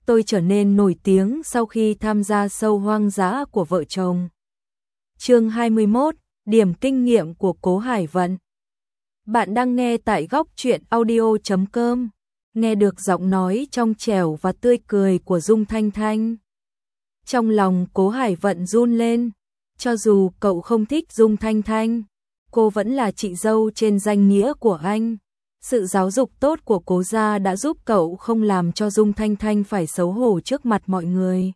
tôi trở nên nổi tiếng sau khi tham gia show hoang dã của vợ chồng. Chương 21, điểm kinh nghiệm của Cố Hải Vận. Bạn đang nghe tại góc truyện audio.com, nghe được giọng nói trong trẻo và tươi cười của Dung Thanh Thanh. Trong lòng Cố Hải Vận run lên, cho dù cậu không thích Dung Thanh Thanh, cô vẫn là chị dâu trên danh nghĩa của anh. Sự giáo dục tốt của Cố gia đã giúp cậu không làm cho Dung Thanh Thanh phải xấu hổ trước mặt mọi người.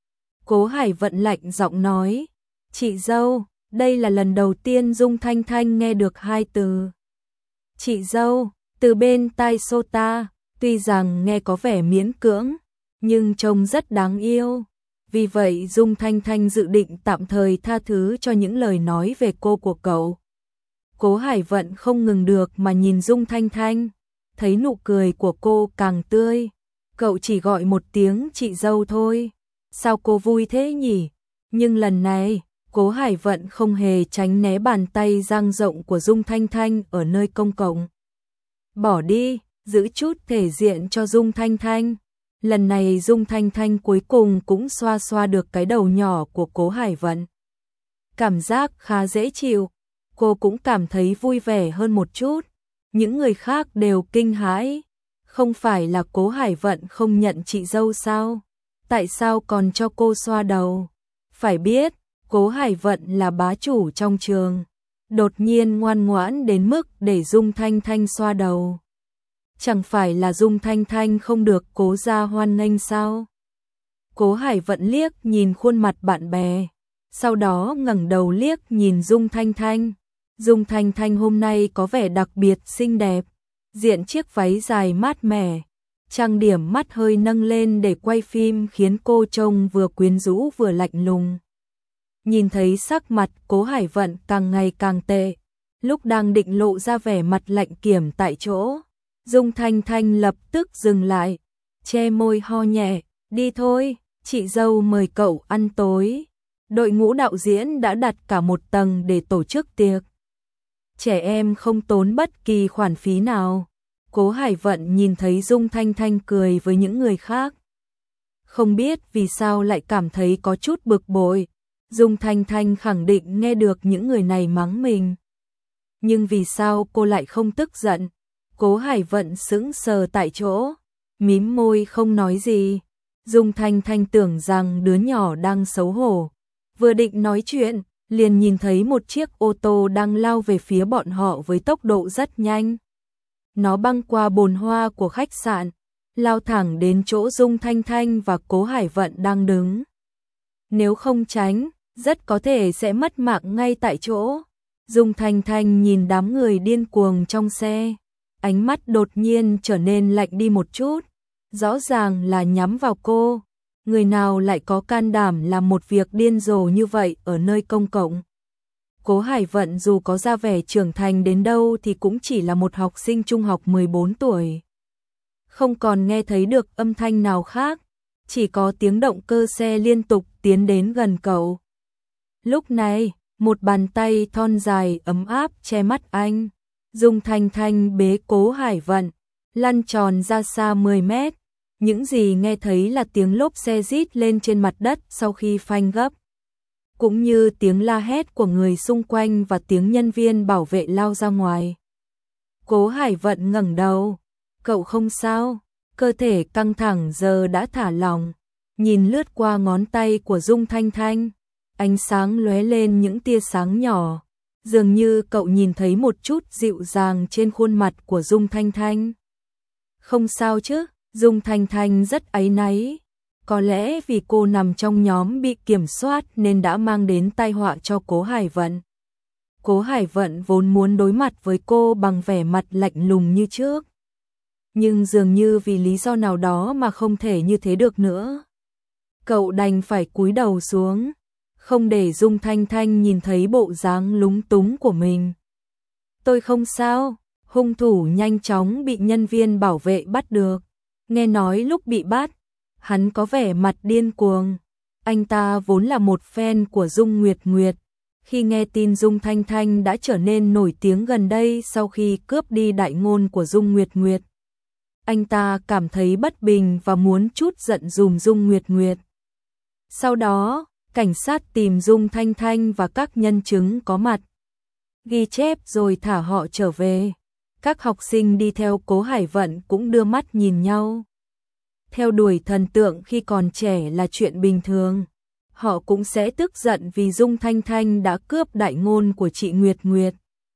Cố Hải Vận lạnh giọng nói, chị dâu, đây là lần đầu tiên Dung Thanh Thanh nghe được hai từ chị dâu từ bên tai Sota, tuy rằng nghe có vẻ miễn cưỡng, nhưng trông rất đáng yêu. Vì vậy Dung Thanh Thanh dự định tạm thời tha thứ cho những lời nói về cô của cậu. Cố Hải Vận không ngừng được mà nhìn Dung Thanh Thanh, thấy nụ cười của cô càng tươi. Cậu chỉ gọi một tiếng chị dâu thôi, sao cô vui thế nhỉ? Nhưng lần này, Cố Hải Vận không hề tránh né bàn tay dang rộng của Dung Thanh Thanh ở nơi công cộng. Bỏ đi, giữ chút thể diện cho Dung Thanh Thanh. Lần này Dung Thanh Thanh cuối cùng cũng xoa xoa được cái đầu nhỏ của Cố Hải Vận. Cảm giác khá dễ chịu, cô cũng cảm thấy vui vẻ hơn một chút. Những người khác đều kinh hãi, không phải là Cố Hải Vận không nhận chị dâu sao? Tại sao còn cho cô xoa đầu? Phải biết, Cố Hải Vận là bá chủ trong trường, đột nhiên ngoan ngoãn đến mức để Dung Thanh Thanh xoa đầu. Chẳng phải là Dung Thanh Thanh không được Cố gia hoan nghênh sao? Cố Hải Vận liếc nhìn khuôn mặt bạn bè, sau đó ngẩng đầu liếc nhìn Dung Thanh Thanh. Dung Thanh Thanh hôm nay có vẻ đặc biệt xinh đẹp, diện chiếc váy dài mát mẻ, trang điểm mắt hơi nâng lên để quay phim khiến cô trông vừa quyến rũ vừa lạnh lùng. Nhìn thấy sắc mặt Cố Hải Vận càng ngày càng tệ, lúc đang định lộ ra vẻ mặt lạnh kiểm tại chỗ, Dung Thanh Thanh lập tức dừng lại, che môi ho nhẹ, đi thôi, chị dâu mời cậu ăn tối. Đội ngũ đạo diễn đã đặt cả một tầng để tổ chức tiệc. Trẻ em không tốn bất kỳ khoản phí nào. Cố Hải Vận nhìn thấy Dung Thanh Thanh cười với những người khác, không biết vì sao lại cảm thấy có chút bực bội. Dung Thanh Thanh khẳng định nghe được những người này mắng mình, nhưng vì sao cô lại không tức giận? Cố Hải Vận sững sờ tại chỗ, mím môi không nói gì. Dung Thanh Thanh tưởng rằng đứa nhỏ đang xấu hổ, vừa định nói chuyện, liền nhìn thấy một chiếc ô tô đang lao về phía bọn họ với tốc độ rất nhanh. Nó băng qua bồn hoa của khách sạn, lao thẳng đến chỗ Dung Thanh Thanh và Cố Hải Vận đang đứng. Nếu không tránh, rất có thể sẽ mất mạng ngay tại chỗ. Dung Thanh Thanh nhìn đám người điên cuồng trong xe, ánh mắt đột nhiên trở nên lạnh đi một chút, rõ ràng là nhắm vào cô. Người nào lại có can đảm làm một việc điên rồ như vậy ở nơi công cộng? Cố Hải Vận dù có ra vẻ trưởng thành đến đâu thì cũng chỉ là một học sinh trung học 14 tuổi. Không còn nghe thấy được âm thanh nào khác, chỉ có tiếng động cơ xe liên tục tiến đến gần cậu. Lúc này, một bàn tay thon dài ấm áp che mắt anh. Dung Thanh Thanh bế Cố Hải Vận, lăn tròn ra xa 10 mét. Những gì nghe thấy là tiếng lốp xe rít lên trên mặt đất sau khi phanh gấp, cũng như tiếng la hét của người xung quanh và tiếng nhân viên bảo vệ lao ra ngoài. Cố Hải Vận ngẩng đầu, cậu không sao? Cơ thể căng thẳng giờ đã thả lỏng, nhìn lướt qua ngón tay của Dung Thanh Thanh, ánh sáng lóe lên những tia sáng nhỏ, dường như cậu nhìn thấy một chút dịu dàng trên khuôn mặt của Dung Thanh Thanh. Không sao chứ? Dung Thanh Thanh rất áy náy, có lẽ vì cô nằm trong nhóm bị kiểm soát nên đã mang đến tai họa cho Cố Hải Vận. Cố Hải Vận vốn muốn đối mặt với cô bằng vẻ mặt lạnh lùng như trước, nhưng dường như vì lý do nào đó mà không thể như thế được nữa. Cậu đành phải cúi đầu xuống, không để Dung Thanh Thanh nhìn thấy bộ dáng lúng túng của mình. Tôi không sao. Hung thủ nhanh chóng bị nhân viên bảo vệ bắt được. Nghe nói lúc bị bắt, hắn có vẻ mặt điên cuồng. Anh ta vốn là một fan của Dung Nguyệt Nguyệt. Khi nghe tin Dung Thanh Thanh đã trở nên nổi tiếng gần đây sau khi cướp đi đại ngôn của Dung Nguyệt Nguyệt, anh ta cảm thấy bất bình và muốn trút giận dùm Dung Nguyệt Nguyệt. Sau đó, cảnh sát tìm Dung Thanh Thanh và các nhân chứng có mặt, ghi chép rồi thả họ trở về. Các học sinh đi theo Cố Hải Vận cũng đưa mắt nhìn nhau. Theo đuổi thần tượng khi còn trẻ là chuyện bình thường. Họ cũng sẽ tức giận vì Dung Thanh Thanh đã cướp đại ngôn của chị Nguyệt Nguyệt.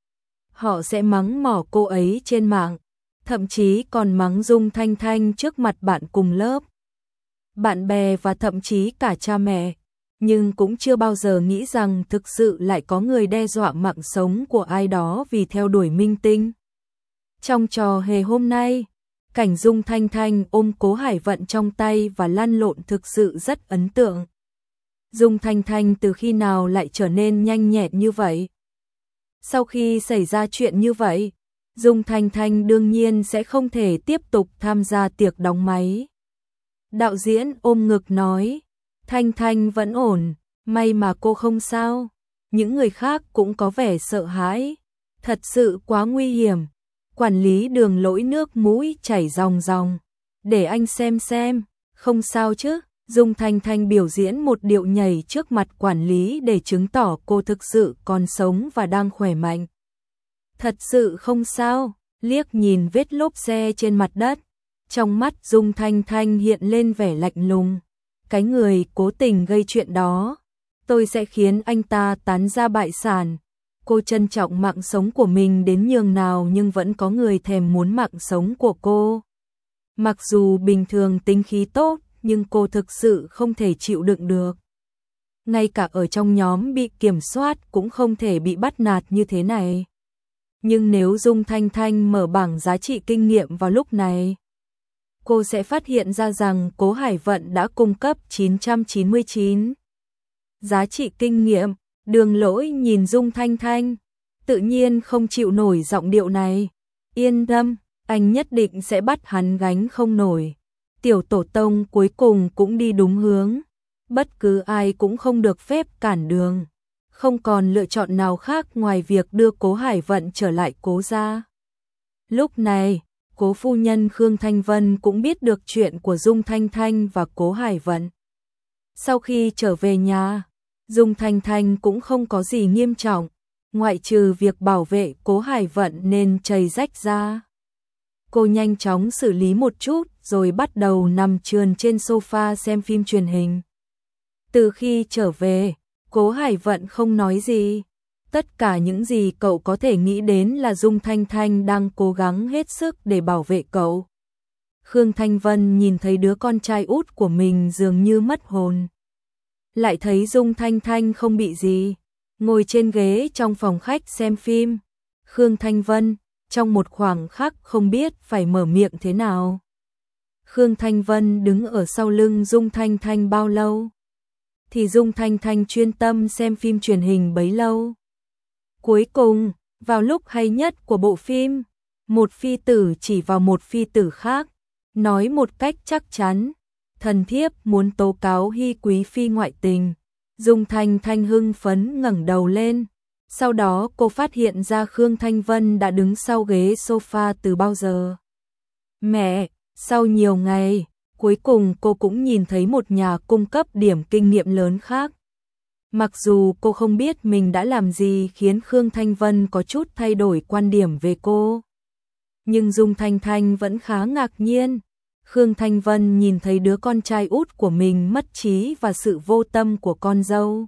Họ sẽ mắng mỏ cô ấy trên mạng, thậm chí còn mắng Dung Thanh Thanh trước mặt bạn cùng lớp, bạn bè và thậm chí cả cha mẹ. Nhưng cũng chưa bao giờ nghĩ rằng thực sự lại có người đe dọa mạng sống của ai đó vì theo đuổi minh tinh. Trong trò hề hôm nay, cảnh Dung Thanh Thanh ôm Cố Hải Vận trong tay và lăn lộn thực sự rất ấn tượng. Dung Thanh Thanh từ khi nào lại trở nên nhanh nhẹn như vậy? Sau khi xảy ra chuyện như vậy, Dung Thanh Thanh đương nhiên sẽ không thể tiếp tục tham gia tiệc đóng máy. Đạo diễn ôm ngực nói, Thanh Thanh vẫn ổn, may mà cô không sao. Những người khác cũng có vẻ sợ hãi, thật sự quá nguy hiểm. Quản lý Đường lỗi nước mũi chảy ròng ròng. Để anh xem, không sao chứ. Dung Thanh Thanh biểu diễn một điệu nhảy trước mặt quản lý để chứng tỏ cô thực sự còn sống và đang khỏe mạnh. Thật sự không sao, liếc nhìn vết lốp xe trên mặt đất. Trong mắt Dung Thanh Thanh hiện lên vẻ lạnh lùng. Cái người cố tình gây chuyện đó, tôi sẽ khiến anh ta tán gia bại sản. Cô trân trọng mạng sống của mình đến nhường nào nhưng vẫn có người thèm muốn mạng sống của cô. Mặc dù bình thường tính khí tốt, nhưng cô thực sự không thể chịu đựng được. Ngay cả ở trong nhóm bị kiểm soát cũng không thể bị bắt nạt như thế này. Nhưng nếu Dung Thanh Thanh mở bảng giá trị kinh nghiệm vào lúc này, cô sẽ phát hiện ra rằng Cố Hải Vận đã cung cấp 999. Giá trị kinh nghiệm. Đường lỗi nhìn Dung Thanh Thanh, tự nhiên không chịu nổi giọng điệu này. Yên tâm, anh nhất định sẽ bắt hắn gánh không nổi. Tiểu tổ tông cuối cùng cũng đi đúng hướng. Bất cứ ai cũng không được phép cản đường. Không còn lựa chọn nào khác ngoài việc đưa Cố Hải Vận trở lại Cố gia. Lúc này, Cố phu nhân Khương Thanh Vân cũng biết được chuyện của Dung Thanh Thanh và Cố Hải Vận. Sau khi trở về nhà, Dung Thanh Thanh cũng không có gì nghiêm trọng, ngoại trừ việc bảo vệ Cố Hải Vận nên chảy rách ra. Cô nhanh chóng xử lý một chút rồi bắt đầu nằm trườn trên sofa xem phim truyền hình. Từ khi trở về, Cố Hải Vận không nói gì. Tất cả những gì cậu có thể nghĩ đến là Dung Thanh Thanh đang cố gắng hết sức để bảo vệ cậu. Khương Thanh Vân nhìn thấy đứa con trai út của mình dường như mất hồn. Lại thấy Dung Thanh Thanh không bị gì, ngồi trên ghế trong phòng khách xem phim. Khương Thanh Vân, trong một khoảng khắc không biết phải mở miệng thế nào. Khương Thanh Vân đứng ở sau lưng Dung Thanh Thanh bao lâu, thì Dung Thanh Thanh chuyên tâm xem phim truyền hình bấy lâu. Cuối cùng, vào lúc hay nhất của bộ phim, một phi tử chỉ vào một phi tử khác, nói một cách chắc chắn, thần thiếp muốn tố cáo Hy quý phi ngoại tình. Dung Thanh Thanh hưng phấn ngẩng đầu lên. Sau đó cô phát hiện ra Khương Thanh Vân đã đứng sau ghế sofa từ bao giờ. Mẹ, sau nhiều ngày, cuối cùng cô cũng nhìn thấy một nhà cung cấp điểm kinh nghiệm lớn khác. Mặc dù cô không biết mình đã làm gì khiến Khương Thanh Vân có chút thay đổi quan điểm về cô, nhưng Dung Thanh Thanh vẫn khá ngạc nhiên. Khương Thanh Vân nhìn thấy đứa con trai út của mình mất trí và sự vô tâm của con dâu.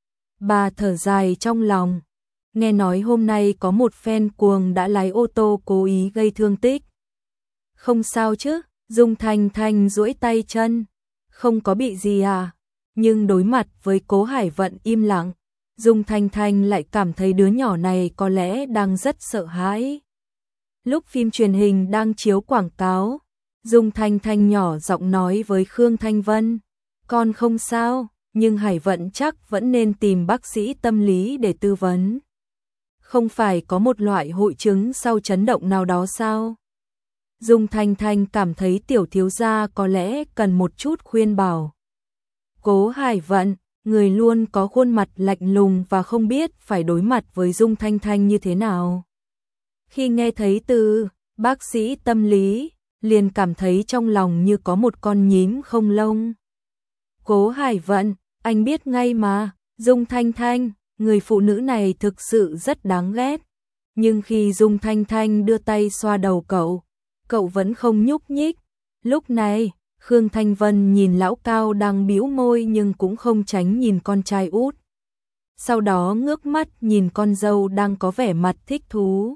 Bà thở dài trong lòng. Nghe nói hôm nay có một fan cuồng đã lái ô tô cố ý gây thương tích. Không sao chứ? Dung Thanh Thanh duỗi tay chân. Không có bị gì à? Nhưng đối mặt với Cố Hải Vận im lặng, Dung Thanh Thanh lại cảm thấy đứa nhỏ này có lẽ đang rất sợ hãi. Lúc phim truyền hình đang chiếu quảng cáo, Dung Thanh Thanh nhỏ giọng nói với Khương Thanh Vân, con không sao, nhưng Hải Vận chắc vẫn nên tìm bác sĩ tâm lý để tư vấn. Không phải có một loại hội chứng sau chấn động nào đó sao? Dung Thanh Thanh cảm thấy tiểu thiếu gia có lẽ cần một chút khuyên bảo. Cố Hải Vận, người luôn có khuôn mặt lạnh lùng và không biết phải đối mặt với Dung Thanh Thanh như thế nào. Khi nghe thấy từ bác sĩ tâm lý, liền cảm thấy trong lòng như có một con nhím không lông. Cố Hải Vận, anh biết ngay mà, Dung Thanh Thanh, người phụ nữ này thực sự rất đáng ghét. Nhưng khi Dung Thanh Thanh đưa tay xoa đầu cậu vẫn không nhúc nhích. Lúc này, Khương Thanh Vân nhìn lão cao đang bĩu môi nhưng cũng không tránh nhìn con trai út. Sau đó ngước mắt nhìn con dâu đang có vẻ mặt thích thú.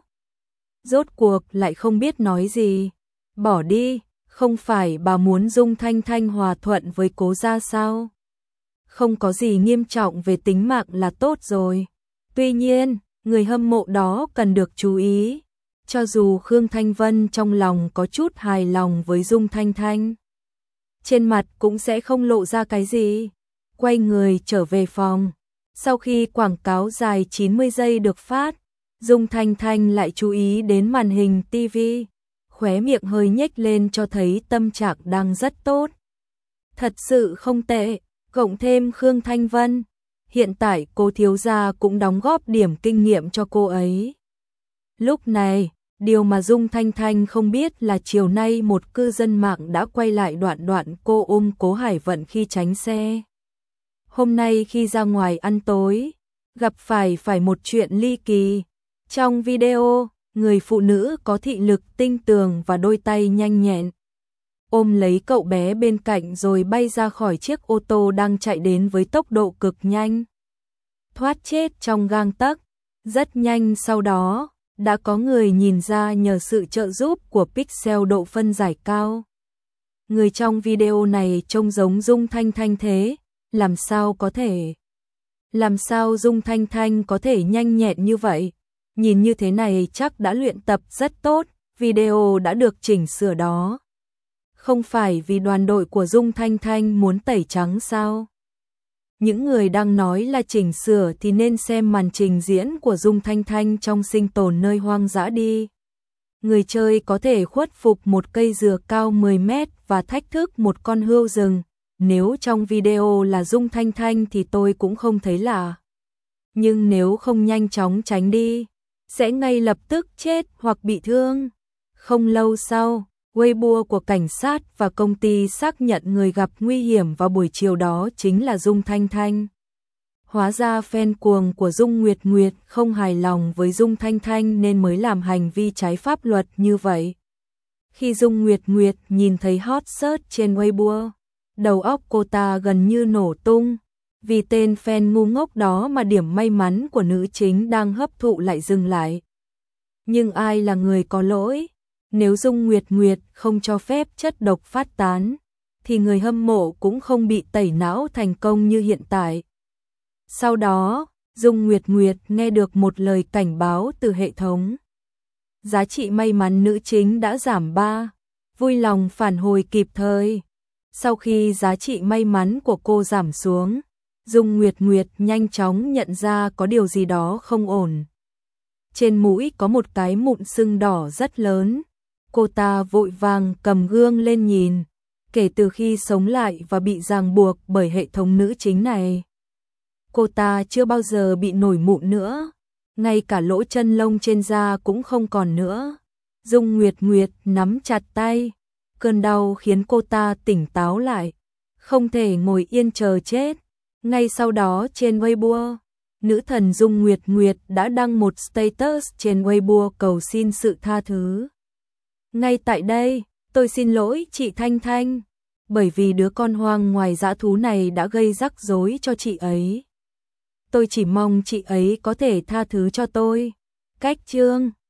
Rốt cuộc lại không biết nói gì. Bỏ đi, không phải bà muốn Dung Thanh Thanh hòa thuận với Cố gia sao? Không có gì nghiêm trọng về tính mạng là tốt rồi. Tuy nhiên, người hâm mộ đó cần được chú ý. Cho dù Khương Thanh Vân trong lòng có chút hài lòng với Dung Thanh Thanh, trên mặt cũng sẽ không lộ ra cái gì. Quay người trở về phòng. Sau khi quảng cáo dài 90 giây được phát, Dung Thanh Thanh lại chú ý đến màn hình TV. Khóe miệng hơi nhếch lên cho thấy tâm trạng đang rất tốt. Thật sự không tệ, cộng thêm Khương Thanh Vân. Hiện tại cô thiếu gia cũng đóng góp điểm kinh nghiệm cho cô ấy. Lúc này, điều mà Dung Thanh Thanh không biết là chiều nay một cư dân mạng đã quay lại đoạn cô ôm Cố Hải Vận khi tránh xe. Hôm nay khi ra ngoài ăn tối, gặp phải một chuyện ly kỳ. Trong video, người phụ nữ có thị lực tinh tường và đôi tay nhanh nhẹn ôm lấy cậu bé bên cạnh rồi bay ra khỏi chiếc ô tô đang chạy đến với tốc độ cực nhanh. Thoát chết trong gang tấc. Rất nhanh sau đó, đã có người nhìn ra nhờ sự trợ giúp của pixel độ phân giải cao. Người trong video này trông giống Dung Thanh Thanh thế, làm sao có thể? Làm sao Dung Thanh Thanh có thể nhanh nhẹn như vậy? Nhìn như thế này chắc đã luyện tập rất tốt, video đã được chỉnh sửa đó. Không phải vì đoàn đội của Dung Thanh Thanh muốn tẩy trắng sao? Những người đang nói là chỉnh sửa thì nên xem màn trình diễn của Dung Thanh Thanh trong Sinh tồn nơi hoang dã đi. Người chơi có thể khuất phục một cây dừa cao 10 mét và thách thức một con hươu rừng. Nếu trong video là Dung Thanh Thanh thì tôi cũng không thấy lạ. Nhưng nếu không nhanh chóng tránh đi, sẽ ngay lập tức chết hoặc bị thương. Không lâu sau, Weibo của cảnh sát và công ty xác nhận người gặp nguy hiểm vào buổi chiều đó chính là Dung Thanh Thanh. Hóa ra fan cuồng của Dung Nguyệt Nguyệt không hài lòng với Dung Thanh Thanh nên mới làm hành vi trái pháp luật như vậy. Khi Dung Nguyệt Nguyệt nhìn thấy hot search trên Weibo, đầu óc cô ta gần như nổ tung. Vì tên fan ngu ngốc đó mà điểm may mắn của nữ chính đang hấp thụ lại dừng lại. Nhưng ai là người có lỗi? Nếu Dung Nguyệt Nguyệt không cho phép chất độc phát tán, thì người hâm mộ cũng không bị tẩy não thành công như hiện tại. Sau đó, Dung Nguyệt Nguyệt nghe được một lời cảnh báo từ hệ thống. Giá trị may mắn nữ chính đã giảm 3, vui lòng phản hồi kịp thời. Sau khi giá trị may mắn của cô giảm xuống, Dung Nguyệt Nguyệt nhanh chóng nhận ra có điều gì đó không ổn. Trên mũi có một cái mụn sưng đỏ rất lớn. Cô ta vội vàng cầm gương lên nhìn. Kể từ khi sống lại và bị ràng buộc bởi hệ thống nữ chính này, cô ta chưa bao giờ bị nổi mụn nữa. Ngay cả lỗ chân lông trên da cũng không còn nữa. Dung Nguyệt Nguyệt nắm chặt tay. Cơn đau khiến cô ta tỉnh táo lại. Không thể ngồi yên chờ chết. Ngay sau đó trên Weibo, nữ thần Dung Nguyệt Nguyệt đã đăng một status trên Weibo cầu xin sự tha thứ. Ngay tại đây, tôi xin lỗi chị Thanh Thanh, bởi vì đứa con hoang ngoài dã thú này đã gây rắc rối cho chị ấy. Tôi chỉ mong chị ấy có thể tha thứ cho tôi. Cách chương